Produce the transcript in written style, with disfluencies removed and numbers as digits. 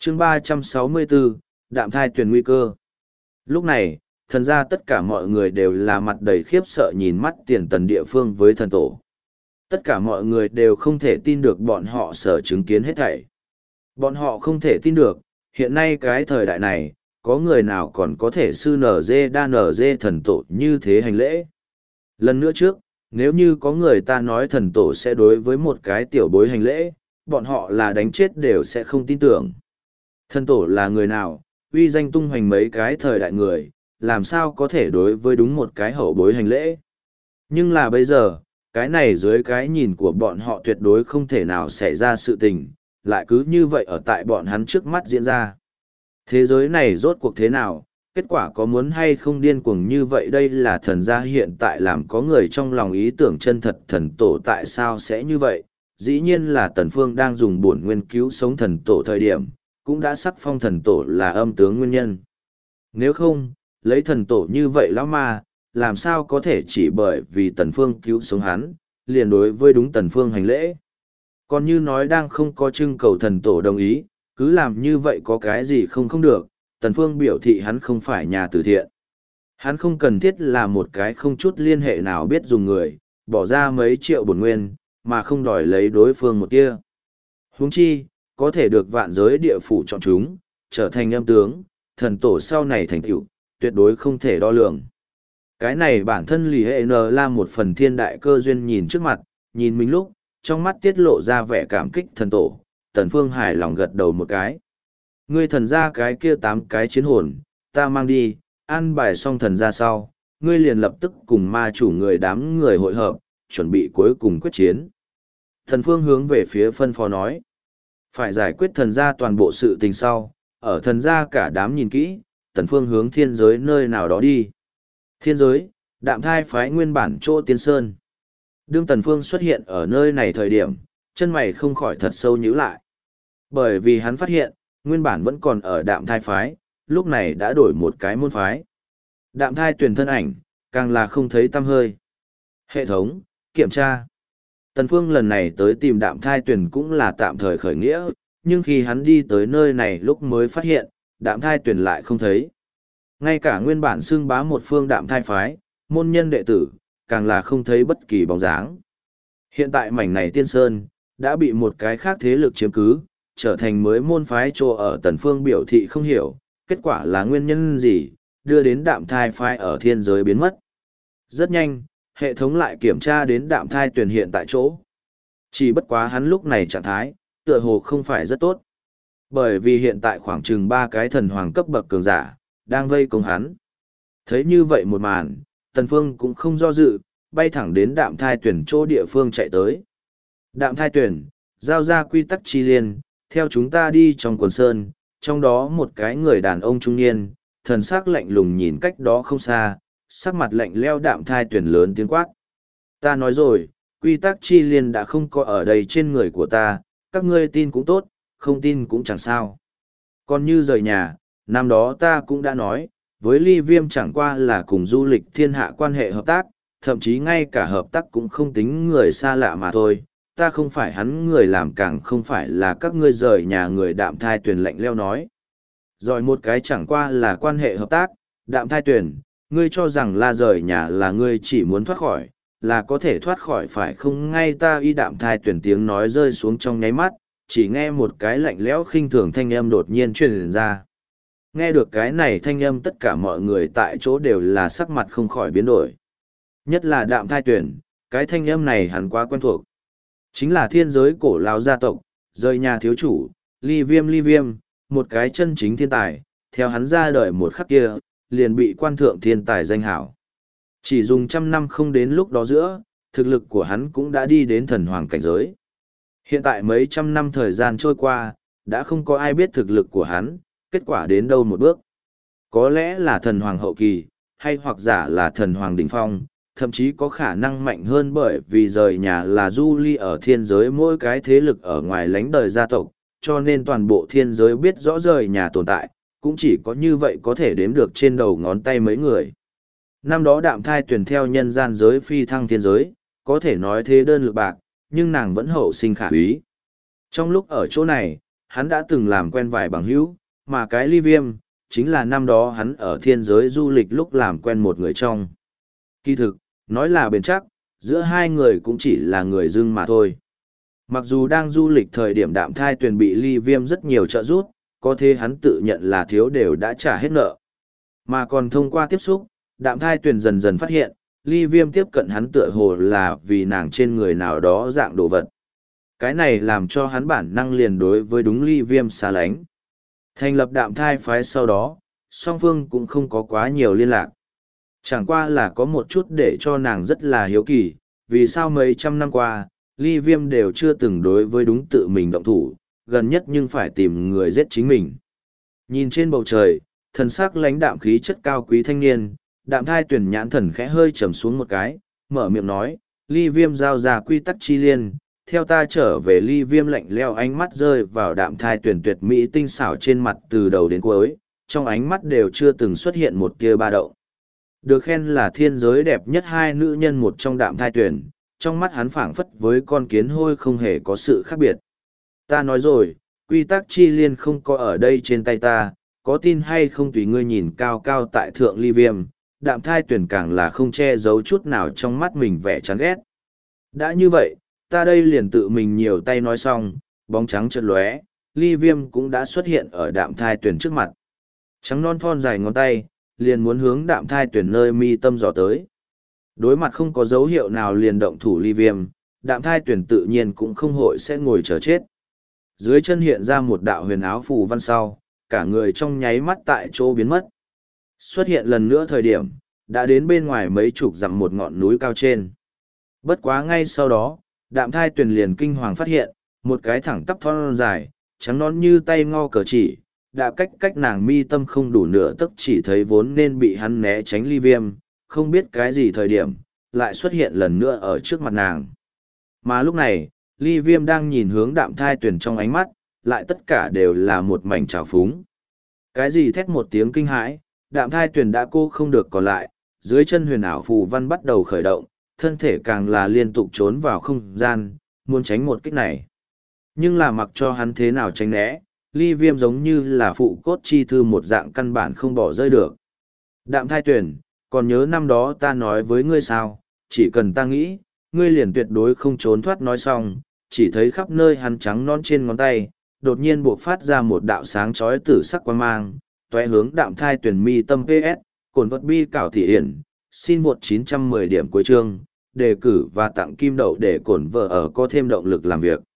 chương 364, đạm thai tuyển nguy cơ. Lúc này, thần ra tất cả mọi người đều là mặt đầy khiếp sợ nhìn mắt tiền tần địa phương với thần tổ. Tất cả mọi người đều không thể tin được bọn họ sở chứng kiến hết thảy. Bọn họ không thể tin được, hiện nay cái thời đại này, có người nào còn có thể sư nở dê đa nở dê thần tổ như thế hành lễ. Lần nữa trước, nếu như có người ta nói thần tổ sẽ đối với một cái tiểu bối hành lễ, bọn họ là đánh chết đều sẽ không tin tưởng. Thần tổ là người nào, uy danh tung hoành mấy cái thời đại người, làm sao có thể đối với đúng một cái hậu bối hành lễ. Nhưng là bây giờ, cái này dưới cái nhìn của bọn họ tuyệt đối không thể nào xảy ra sự tình, lại cứ như vậy ở tại bọn hắn trước mắt diễn ra. Thế giới này rốt cuộc thế nào, kết quả có muốn hay không điên cuồng như vậy, đây là thần gia hiện tại làm có người trong lòng ý tưởng chân thật thần tổ tại sao sẽ như vậy. Dĩ nhiên là Tần Phương đang dùng bổn nguyên cứu sống thần tổ thời điểm, cũng đã sắc phong thần tổ là âm tướng nguyên nhân. Nếu không, lấy thần tổ như vậy lão ma, làm sao có thể chỉ bởi vì Tần Phương cứu sống hắn, liền đối với đúng Tần Phương hành lễ. Còn như nói đang không có trưng cầu thần tổ đồng ý, cứ làm như vậy có cái gì không được, Tần Phương biểu thị hắn không phải nhà từ thiện. Hắn không cần thiết là một cái không chút liên hệ nào biết dùng người, bỏ ra mấy triệu bổn nguyên, mà không đòi lấy đối phương một tia. Huống chi, có thể được vạn giới địa phủ chọn chúng, trở thành âm tướng, thần tổ sau này thành tựu, tuyệt đối không thể đo lường. Cái này bản thân lì hệ n là một phần thiên đại cơ duyên nhìn trước mặt, nhìn mình lúc, trong mắt tiết lộ ra vẻ cảm kích thần tổ, Tần Phương hài lòng gật đầu một cái. Ngươi thần ra cái kia 8 cái chiến hồn, ta mang đi, an bài xong thần ra sau, ngươi liền lập tức cùng ma chủ người đám người hội hợp, chuẩn bị cuối cùng quyết chiến. Thần Phương hướng về phía phân phó nói, phải giải quyết thần ra toàn bộ sự tình sau, ở thần ra cả đám nhìn kỹ, Tần Phương hướng thiên giới nơi nào đó đi. Thiên giới, đạm thai phái nguyên bản chỗ tiên sơn. Đương Tần Phương xuất hiện ở nơi này thời điểm, chân mày không khỏi thật sâu nhíu lại. Bởi vì hắn phát hiện, nguyên bản vẫn còn ở đạm thai phái, lúc này đã đổi một cái môn phái. Đạm thai tuyển thân ảnh, càng là không thấy tăm hơi. Hệ thống, kiểm tra. Tần Phương lần này tới tìm đạm thai tuyển cũng là tạm thời khởi nghĩa, nhưng khi hắn đi tới nơi này lúc mới phát hiện, đạm thai tuyển lại không thấy. Ngay cả nguyên bản xưng bá một phương đạm thai phái, môn nhân đệ tử, càng là không thấy bất kỳ bóng dáng. Hiện tại mảnh này tiên sơn, đã bị một cái khác thế lực chiếm cứ, trở thành mới môn phái chỗ ở Tần Phương biểu thị không hiểu, kết quả là nguyên nhân gì, đưa đến đạm thai phái ở thiên giới biến mất. Rất nhanh, hệ thống lại kiểm tra đến đạm thai tuyển hiện tại chỗ. Chỉ bất quá hắn lúc này trạng thái, tựa hồ không phải rất tốt. Bởi vì hiện tại khoảng chừng 3 cái thần hoàng cấp bậc cường giả, đang vây công hắn. Thấy như vậy một màn, Tần Phương cũng không do dự, bay thẳng đến đạm thai tuyển chỗ địa phương chạy tới. Đạm thai tuyển, giao ra quy tắc chi liên, theo chúng ta đi trong quần sơn, trong đó một cái người đàn ông trung niên, thần sắc lạnh lùng nhìn cách đó không xa, sắc mặt lạnh leo đạm thai tuyển lớn tiếng quát. Ta nói rồi, quy tắc chi liên đã không có ở đây trên người của ta, các ngươi tin cũng tốt, không tin cũng chẳng sao. Còn như rời nhà, năm đó ta cũng đã nói, với Ly Viêm chẳng qua là cùng du lịch thiên hạ quan hệ hợp tác, thậm chí ngay cả hợp tác cũng không tính người xa lạ mà thôi. Ta không phải hắn người làm, càng không phải là các ngươi rời nhà người. Đạm thai tuyển lạnh leo nói. Rồi một cái chẳng qua là quan hệ hợp tác, đạm thai tuyển, ngươi cho rằng là rời nhà là ngươi chỉ muốn thoát khỏi, là có thể thoát khỏi phải không? Ngay ta y đạm thai tuyển tiếng nói rơi xuống trong nháy mắt, chỉ nghe một cái lạnh lẽo khinh thường thanh âm đột nhiên truyền ra. Nghe được cái này thanh âm, tất cả mọi người tại chỗ đều là sắc mặt không khỏi biến đổi. Nhất là đạm thai tuyển, cái thanh âm này hắn quá quen thuộc. Chính là thiên giới cổ lão gia tộc, rời nhà thiếu chủ, Ly Viêm, một cái chân chính thiên tài, theo hắn ra đời một khắc kia, liền bị quan thượng thiên tài danh hảo. Chỉ dùng 100 năm không đến lúc đó giữa, thực lực của hắn cũng đã đi đến thần hoàng cảnh giới. Hiện tại mấy trăm năm thời gian trôi qua, đã không có ai biết thực lực của hắn, kết quả đến đâu một bước. Có lẽ là thần hoàng hậu kỳ, hay hoặc giả là thần hoàng đỉnh phong, thậm chí có khả năng mạnh hơn, bởi vì rời nhà là du ly ở thiên giới mỗi cái thế lực ở ngoài lánh đời gia tộc, cho nên toàn bộ thiên giới biết rõ rời nhà tồn tại, cũng chỉ có như vậy có thể đếm được trên đầu ngón tay mấy người. Năm đó đạm thai tuyển theo nhân gian giới phi thăng thiên giới, có thể nói thế đơn lực bạc, nhưng nàng vẫn hậu sinh khả úy. Trong lúc ở chỗ này, hắn đã từng làm quen vài bằng hữu, mà cái ly viêm, chính là năm đó hắn ở thiên giới du lịch lúc làm quen một người trong. Kỳ thực, nói là bền chắc, giữa hai người cũng chỉ là người dưng mà thôi. Mặc dù đang du lịch thời điểm Đạm Thai Tuyền bị ly viêm rất nhiều trợ giúp, có thế hắn tự nhận là thiếu đều đã trả hết nợ. Mà còn thông qua tiếp xúc, Đạm Thai Tuyền dần dần phát hiện, ly viêm tiếp cận hắn tựa hồ là vì nàng trên người nào đó dạng đồ vật. Cái này làm cho hắn bản năng liền đối với đúng ly viêm xa lánh. Thành lập Đạm Thai phái sau đó, song phương cũng không có quá nhiều liên lạc. Chẳng qua là có một chút để cho nàng rất là hiếu kỳ, vì sao mấy trăm năm qua, ly viêm đều chưa từng đối với đúng tự mình động thủ, gần nhất nhưng phải tìm người giết chính mình. Nhìn trên bầu trời, thần sắc lãnh đạm khí chất cao quý thanh niên, Đạm Thai Tuyền nhãn thần khẽ hơi trầm xuống một cái, mở miệng nói, ly viêm giao ra quy tắc chi liên, theo ta trở về. Ly viêm lạnh leo ánh mắt rơi vào Đạm Thai Tuyền tuyệt mỹ tinh xảo trên mặt từ đầu đến cuối, trong ánh mắt đều chưa từng xuất hiện một tia ba đậu. Được khen là thiên giới đẹp nhất hai nữ nhân một trong Đạm Thai Tuyền, trong mắt hắn phảng phất với con kiến hôi không hề có sự khác biệt. Ta nói rồi, quy tắc chi liên không có ở đây trên tay ta, có tin hay không tùy ngươi. Nhìn cao cao tại thượng ly viêm, Đạm Thai Tuyền càng là không che giấu chút nào trong mắt mình vẻ chán ghét. Đã như vậy, ta đây liền tự mình nhiều tay nói xong, bóng trắng chợt lóe, ly viêm cũng đã xuất hiện ở Đạm Thai Tuyền trước mặt. Trắng non thon dài ngón tay, liền muốn hướng Đạm Thai Tuyền nơi mi tâm dò tới. Đối mặt không có dấu hiệu nào liền động thủ ly viêm, Đạm Thai Tuyền tự nhiên cũng không hội sẽ ngồi chờ chết. Dưới chân hiện ra một đạo huyền áo phù văn sau, cả người trong nháy mắt tại chỗ biến mất. Xuất hiện lần nữa thời điểm, đã đến bên ngoài mấy chục dặm một ngọn núi cao trên. Bất quá ngay sau đó, Đạm Thai Tuyền liền kinh hoàng phát hiện, một cái thẳng tắp thon dài, trắng nón như tay ngò cờ chỉ, đã cách nàng mi tâm không đủ nửa tấc, chỉ thấy vốn nên bị hắn né tránh ly viêm, không biết cái gì thời điểm, lại xuất hiện lần nữa ở trước mặt nàng. Mà lúc này, ly viêm đang nhìn hướng Đạm Thai Tuyền trong ánh mắt, lại tất cả đều là một mảnh trào phúng. Cái gì thét một tiếng kinh hãi, Đạm Thai Tuyền đã cô không được còn lại, dưới chân huyền ảo phù văn bắt đầu khởi động, thân thể càng là liên tục trốn vào không gian, muốn tránh một kích này. Nhưng là mặc cho hắn thế nào tránh né, ly viêm giống như là phụ cốt chi thư một dạng căn bản không bỏ rơi được. Đạm Thai Tuyền, còn nhớ năm đó ta nói với ngươi sao, chỉ cần ta nghĩ, ngươi liền tuyệt đối không trốn thoát. Nói xong, chỉ thấy khắp nơi hắn trắng non trên ngón tay, đột nhiên buộc phát ra một đạo sáng chói tử sắc quang mang, tóe hướng Đạm Thai Tuyền mi tâm PS, cồn vật bi cảo thị hiển, xin 1910 điểm cuối chương, đề cử và tặng kim đậu để cổn vợ ở có thêm động lực làm việc.